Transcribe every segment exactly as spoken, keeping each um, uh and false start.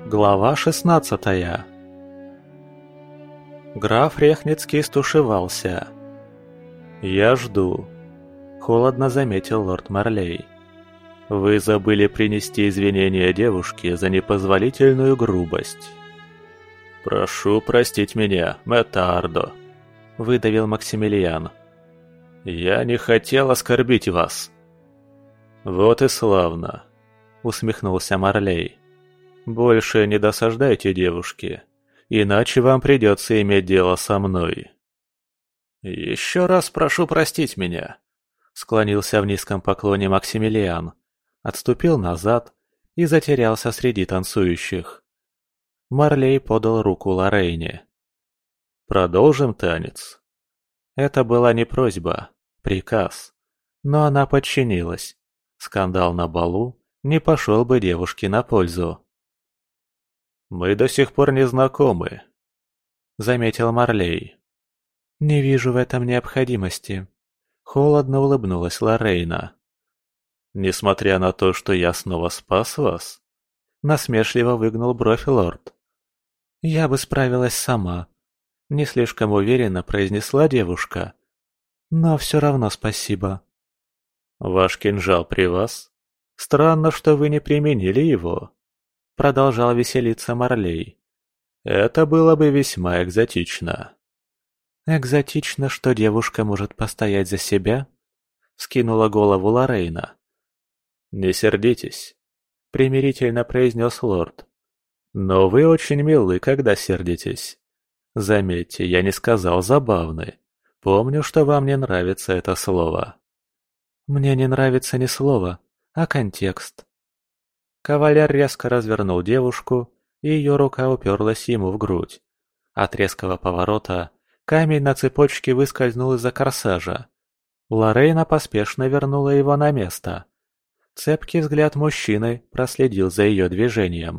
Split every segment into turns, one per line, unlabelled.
Глава шестнадцатая. Граф Рехницкий стушевался. «Я жду», — холодно заметил лорд Марлей. «Вы забыли принести извинения девушке за непозволительную грубость». «Прошу простить меня, Мэтардо», — выдавил Максимилиан. «Я не хотел оскорбить вас». «Вот и славно», — усмехнулся Марлей. «Больше не досаждайте девушке, иначе вам придется иметь дело со мной». «Еще раз прошу простить меня», — склонился в низком поклоне Максимилиан, отступил назад и затерялся среди танцующих. Марлей подал руку Лорейне. «Продолжим танец». Это была не просьба, приказ, но она подчинилась. Скандал на балу не пошел бы девушке на пользу. «Мы до сих пор не знакомы», — заметил Марлей. «Не вижу в этом необходимости», — холодно улыбнулась Лорейна. «Несмотря на то, что я снова спас вас?» — насмешливо выгнул бровь лорд. «Я бы справилась сама», — не слишком уверенно произнесла девушка. «Но все равно спасибо». «Ваш кинжал при вас? Странно, что вы не применили его», — продолжал веселиться Марлей. «Это было бы весьма экзотично». «Экзотично, что девушка может постоять за себя?» — скинула голову Лорейна. «Не сердитесь», — примирительно произнес лорд. «Но вы очень милы, когда сердитесь. Заметьте, я не сказал забавный. Помню, что вам не нравится это слово». «Мне не нравится не слово, а контекст». Кавалер резко развернул девушку, и ее рука уперлась ему в грудь. От резкого поворота камень на цепочке выскользнул из-за корсажа. Лорейна поспешно вернула его на место. Цепкий взгляд мужчины проследил за ее движением.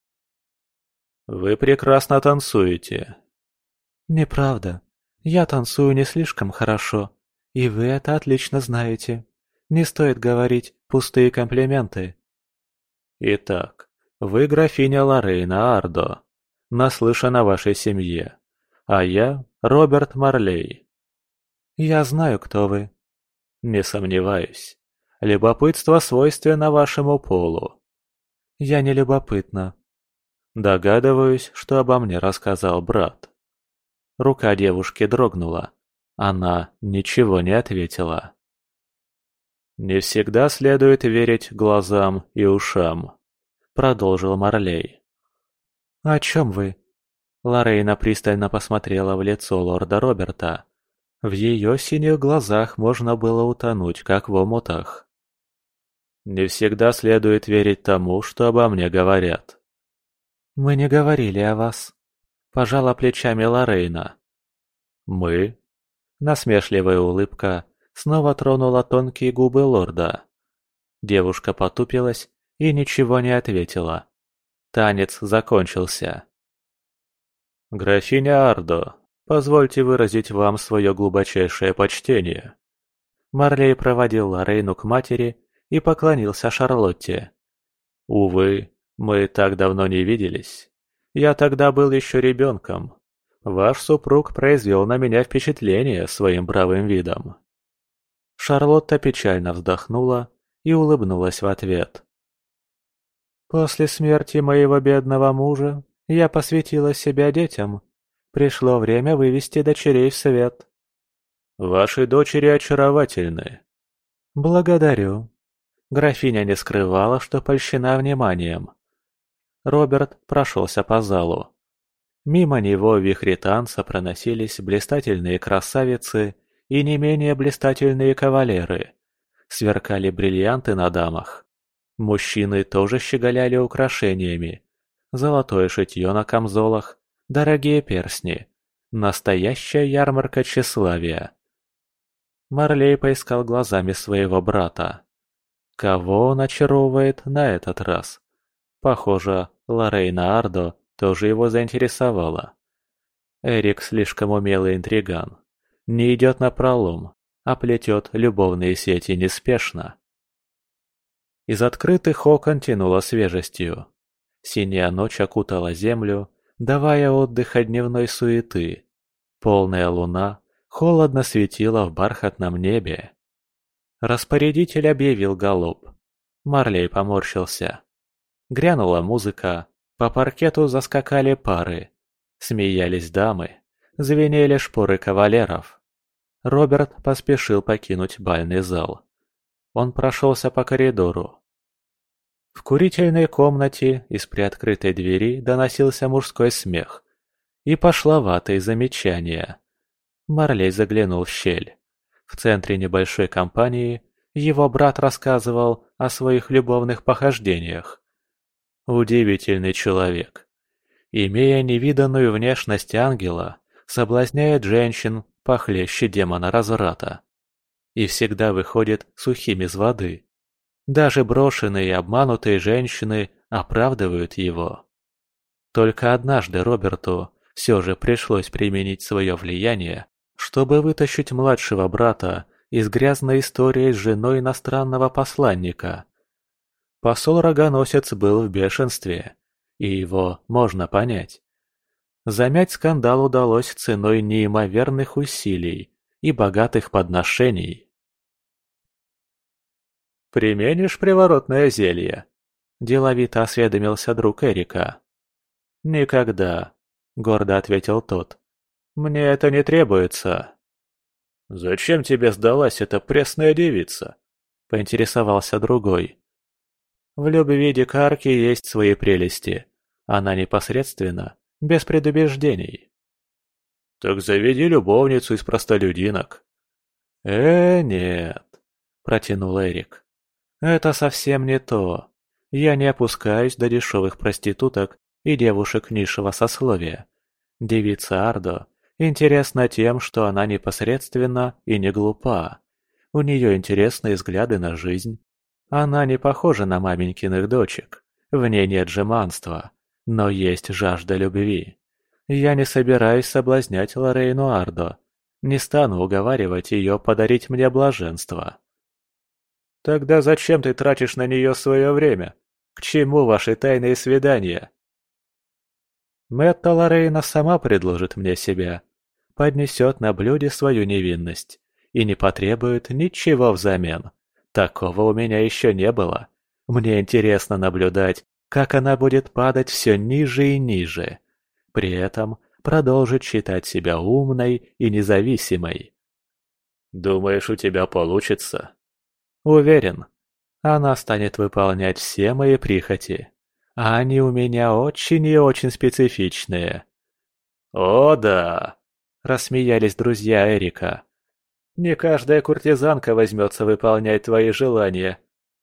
«Вы прекрасно танцуете». «Неправда. Я танцую не слишком хорошо, и вы это отлично знаете. Не стоит говорить пустые комплименты». «Итак, вы графиня Лорейна Ардо. Наслышан о вашей семье. А я Роберт Марлей». «Я знаю, кто вы». «Не сомневаюсь. Любопытство свойственно вашему полу». «Я не любопытна». «Догадываюсь, что обо мне рассказал брат». Рука девушки дрогнула. Она ничего не ответила. «Не всегда следует верить глазам и ушам», — продолжил Марлей. «О чем вы?» Лорейна пристально посмотрела в лицо лорда Роберта. В ее синих глазах можно было утонуть, как в омутах. «Не всегда следует верить тому, что обо мне говорят». «Мы не говорили о вас», — пожала плечами Лорейна. «Мы?» Насмешливая улыбка снова тронула тонкие губы лорда. Девушка потупилась и ничего не ответила. Танец закончился. «Графиня Ардо, позвольте выразить вам свое глубочайшее почтение». Марлей проводил Лорейну к матери и поклонился Шарлотте. «Увы, мы так давно не виделись. Я тогда был еще ребенком. Ваш супруг произвел на меня впечатление своим бравым видом». Шарлотта печально вздохнула и улыбнулась в ответ. «После смерти моего бедного мужа я посвятила себя детям. Пришло время вывести дочерей в свет». «Ваши дочери очаровательны». «Благодарю». Графиня не скрывала, что польщена вниманием. Роберт прошелся по залу. Мимо него в вихре танца проносились блистательные красавицы и не менее блистательные кавалеры. Сверкали бриллианты на дамах. Мужчины тоже щеголяли украшениями. Золотое шитье на камзолах, дорогие перстни. Настоящая ярмарка тщеславия. Марлей поискал глазами своего брата. Кого он очаровывает на этот раз? Похоже, Лорейна Ардо тоже его заинтересовала. Эрик слишком умелый интриган. Не идет напролом, а плетет любовные сети неспешно. Из открытых окон тянуло свежестью. Синяя ночь окутала землю, давая отдых от дневной суеты. Полная луна холодно светила в бархатном небе. Распорядитель объявил галоп. Марлей поморщился. Грянула музыка, по паркету заскакали пары. Смеялись дамы, звенели шпоры кавалеров. Роберт поспешил покинуть бальный зал. Он прошелся по коридору. В курительной комнате из приоткрытой двери доносился мужской смех и пошловатые замечания. Марлей заглянул в щель. В центре небольшой компании его брат рассказывал о своих любовных похождениях. Удивительный человек. Имея невиданную внешность ангела, соблазняет женщин похлеще демона разврата. И всегда выходит сухим из воды. Даже брошенные и обманутые женщины оправдывают его. Только однажды Роберту все же пришлось применить свое влияние, чтобы вытащить младшего брата из грязной истории с женой иностранного посланника. Посол-рогоносец был в бешенстве, и его можно понять. Замять скандал удалось ценой неимоверных усилий и богатых подношений. «Применишь приворотное зелье?» – деловито осведомился друг Эрика. «Никогда», – гордо ответил тот. «Мне это не требуется». «Зачем тебе сдалась эта пресная девица?» – поинтересовался другой. «В любви дикарки есть свои прелести. Она непосредственно, без предубеждений». «Так заведи любовницу из простолюдинок». «Э, нет», – протянул Эрик. «Это совсем не то. Я не опускаюсь до дешевых проституток и девушек низшего сословия. Девица Ардо интересна тем, что она непосредственна и не глупа. У нее интересные взгляды на жизнь. Она не похожа на маменькиных дочек. В ней нет жеманства, но есть жажда любви. Я не собираюсь соблазнять Лорейну Ардо. Не стану уговаривать ее подарить мне блаженство». «Тогда зачем ты тратишь на нее свое время? К чему ваши тайные свидания?» «Мэтта Лорейна сама предложит мне себя, поднесет на блюде свою невинность и не потребует ничего взамен. Такого у меня еще не было. Мне интересно наблюдать, как она будет падать все ниже и ниже. При этом продолжит считать себя умной и независимой». «Думаешь, у тебя получится?» «Уверен, она станет выполнять все мои прихоти, а они у меня очень и очень специфичные». «О, да!» – рассмеялись друзья Эрика. «Не каждая куртизанка возьмется выполнять твои желания».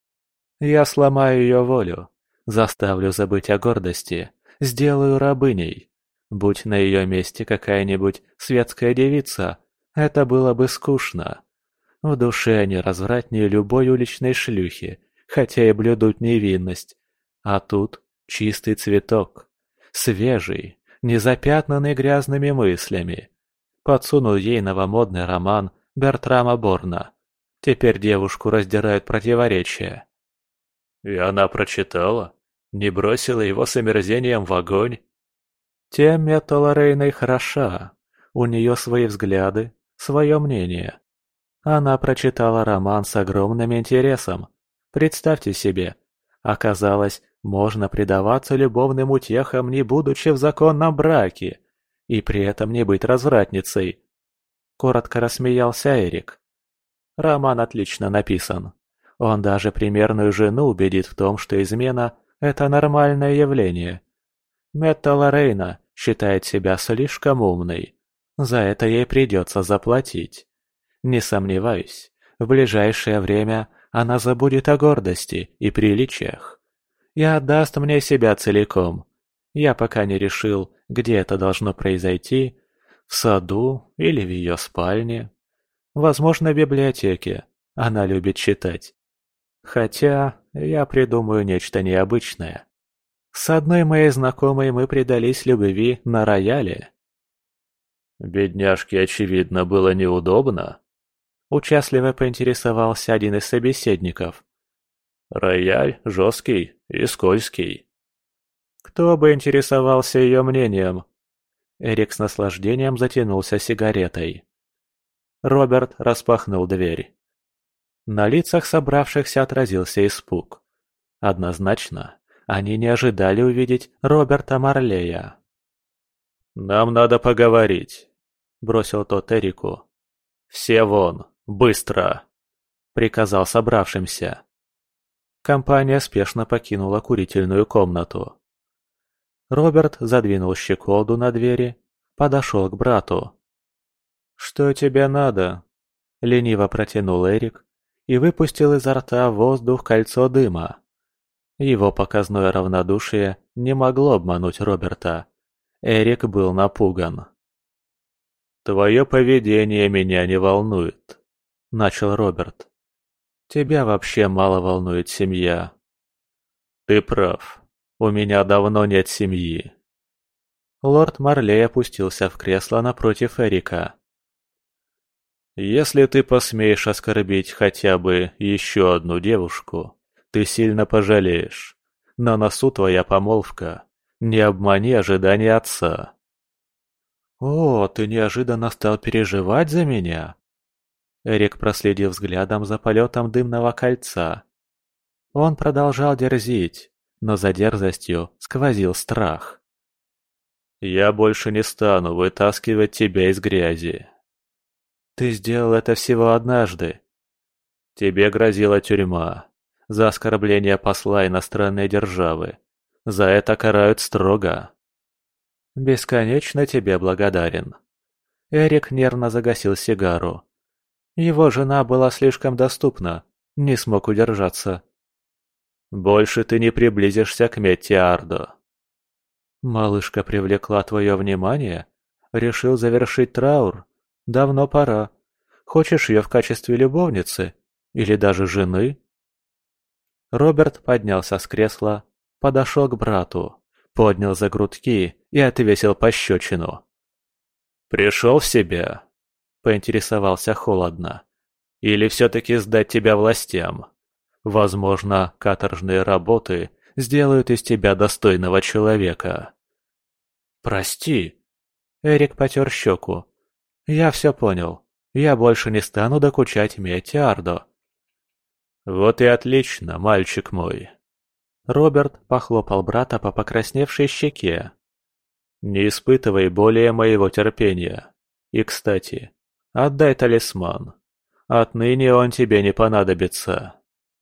«Я сломаю ее волю, заставлю забыть о гордости, сделаю рабыней. Будь на ее месте какая-нибудь светская девица, это было бы скучно. В душе они развратнее любой уличной шлюхи, хотя и блюдут невинность. А тут чистый цветок, свежий, не запятнанный грязными мыслями. Подсунул ей новомодный роман Бертрама Борна. Теперь девушку раздирают противоречия». «И она прочитала? Не бросила его с омерзением в огонь?» «Тем Метта Лорейна хороша. У нее свои взгляды, свое мнение. Она прочитала роман с огромным интересом. Представьте себе, оказалось, можно предаваться любовным утехам, не будучи в законном браке, и при этом не быть развратницей». Коротко рассмеялся Эрик. Роман отлично написан. Он даже примерную жену убедит в том, что измена – это нормальное явление. Метта Лорейна считает себя слишком умной. За это ей придется заплатить. Не сомневаюсь, в ближайшее время она забудет о гордости и приличиях и отдаст мне себя целиком. Я пока не решил, где это должно произойти, в саду или в ее спальне. Возможно, в библиотеке. Она любит читать. Хотя я придумаю нечто необычное. С одной моей знакомой мы предались любви на рояле. «Бедняжке, очевидно, было неудобно», — участливо поинтересовался один из собеседников. «Рояль жесткий и скользкий». Кто бы интересовался ее мнением? Эрик с наслаждением затянулся сигаретой. Роберт распахнул дверь. На лицах собравшихся отразился испуг. Однозначно, они не ожидали увидеть Роберта Марлея. «Нам надо поговорить», — бросил тот Эрику. «Все вон, быстро!» — приказал собравшимся. Компания спешно покинула курительную комнату. Роберт задвинул щеколду на двери, подошел к брату. «Что тебе надо?» — лениво протянул Эрик и выпустил изо рта в воздух кольцо дыма. Его показное равнодушие не могло обмануть Роберта. Эрик был напуган. «Твое поведение меня не волнует», — начал Роберт. «Тебя вообще мало волнует семья». «Ты прав. У меня давно нет семьи». Лорд Марлей опустился в кресло напротив Эрика. «Если ты посмеешь оскорбить хотя бы еще одну девушку, ты сильно пожалеешь. На носу твоя помолвка. Не обмани ожидания отца». «О, ты неожиданно стал переживать за меня?» Эрик проследил взглядом за полетом дымного кольца. Он продолжал дерзить, но за дерзостью сквозил страх. «Я больше не стану вытаскивать тебя из грязи». «Ты сделал это всего однажды». «Тебе грозила тюрьма за оскорбление посла иностранной державы. За это карают строго». «Бесконечно тебе благодарен». Эрик нервно загасил сигару. Его жена была слишком доступна, не смог удержаться. «Больше ты не приблизишься к Метти Ардо». «Малышка привлекла твое внимание? Решил завершить траур? Давно пора. Хочешь ее в качестве любовницы? Или даже жены?» Роберт поднялся с кресла, подошел к брату, поднял за грудки и отвесил пощечину. «Пришел в себя?» — поинтересовался холодно. «Или все-таки сдать тебя властям? Возможно, каторжные работы сделают из тебя достойного человека». «Прости!» — Эрик потер щеку. «Я все понял. Я больше не стану докучать Метти Ардо». «Вот и отлично, мальчик мой!» Роберт похлопал брата по покрасневшей щеке. «Не испытывай более моего терпения. И, кстати, отдай талисман. Отныне он тебе не понадобится».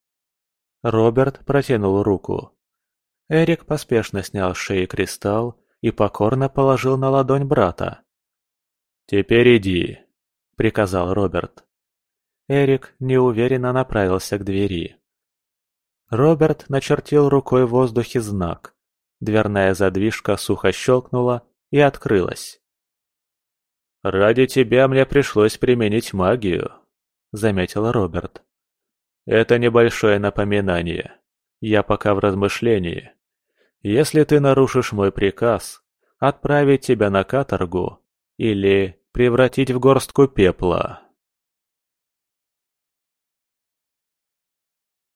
Роберт протянул руку. Эрик поспешно снял с шеи кристалл и покорно положил на ладонь брата. «Теперь иди», — приказал Роберт. Эрик неуверенно направился к двери. Роберт начертил рукой в воздухе знак. Дверная задвижка сухо щелкнула и открылась. «Ради тебя мне пришлось применить магию», — заметил Роберт. «Это небольшое напоминание. Я пока в размышлении. Если ты нарушишь мой приказ, отправить тебя на каторгу или превратить в горстку пепла».